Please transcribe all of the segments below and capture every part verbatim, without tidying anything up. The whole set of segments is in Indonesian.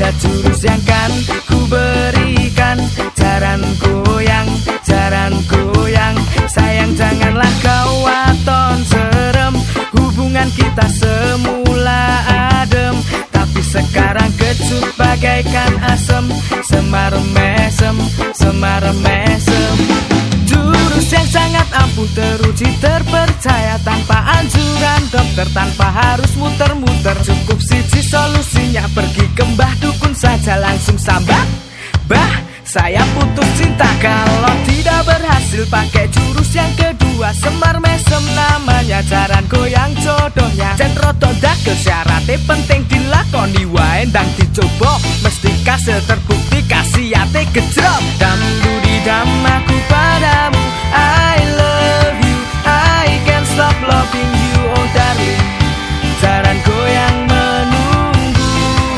lihat jurus yang kan ku berikan. Jaran goyang, jaran goyang, sayang janganlah kau waton serem. Hubungan kita semula adem, tapi sekarang kecut bagaikan asem. Semar mesem, semar mesem. Jurus yang sangat ampuh, teruji, terpercaya, tanpa anjuran dokter, tanpa harus muter-muter. Cukup siji solusinya, pergi ke mbah dukun saja, langsung sambat. Bah, saya putus cinta. Kalau tidak berhasil pakai jurus yang kedua, semar mesem namanya, jaran goyang jodohnya. Jen rodo dagel syaratnya penting dilakoni wae, ndang dicoba mesti kasil terbukti kasihate gejrot. Dam dudi dam aku padamu, I love you, I can't stop loving you, oh darling. Jaran goyang menunggu.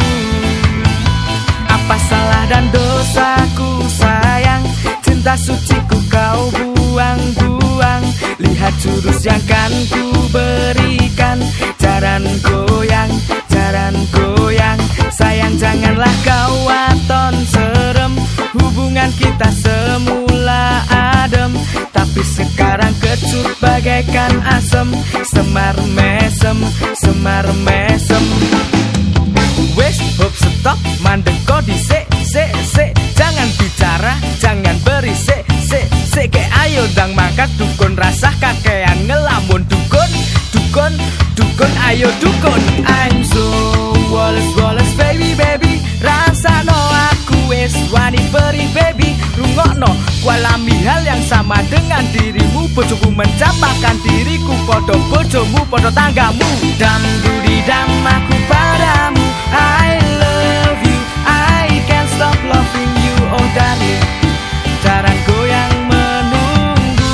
Apa salah dan dosaku sayang, cinta suciku kau buang-buang. Lihat jurus yang kan ku berikan. Jaran goyang, jaran goyang, sayang janganlah kau waton serem. Hubungan kita semula adem, tapi sekarang kecut bagaikan asem. Semar mesem, semar mesem. Wes hop stop, mandek kok disik, sik, sik. Jangan bicara, jangan berisik, sik, sik. Ke ayo dang mangkat dukun, rasah kakean ngelamun dukun, dukun, dukun, ayo dukun. I'm so Wallace, Wallace, baby, baby. Rasa no aku wes wani beri baby. Rungokno, kualami hal yang sama dengan dirimu. Bojoku mencapakan diriku, podo bojomu, podo tanggamu. Dam dudi dam aku padamu, I love you, I can't stop loving you, oh darling. Jaran goyang menunggu.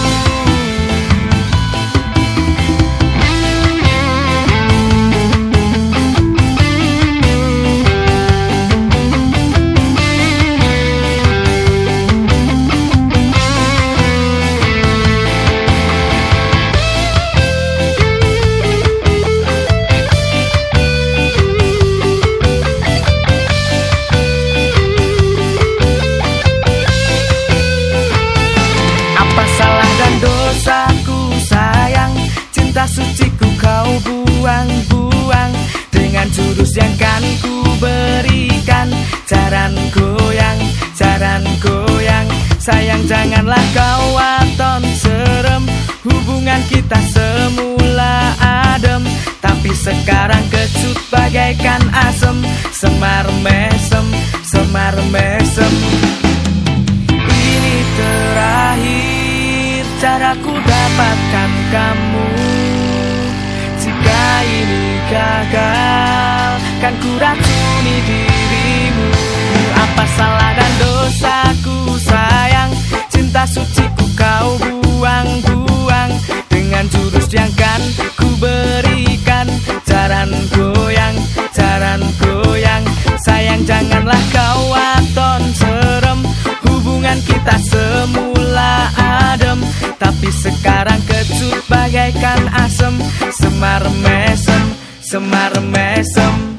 Dosaku sayang, cinta suciku kau buang-buang. Dengan jurus yang kan ku berikan. Jaran goyang, jaran goyang, sayang janganlah kau waton serem. Hubungan kita semula adem, tapi sekarang kecut bagaikan asem. Semar mesem, semar mesem. Ini terakhir caraku dapatkan kamu. Jika ini gagal, kan ku racuni dirimu. Apa salah dan dosaku sayang, cinta suciku kau buang-buang. Dengan jurus yang kan ku berikan. Jaran goyang, jaran goyang, sayang janganlah kau waton serem. Hubungan kita semula adem, tapi sekarang kecut bagaikan asem. Semar mesem, semar mesem.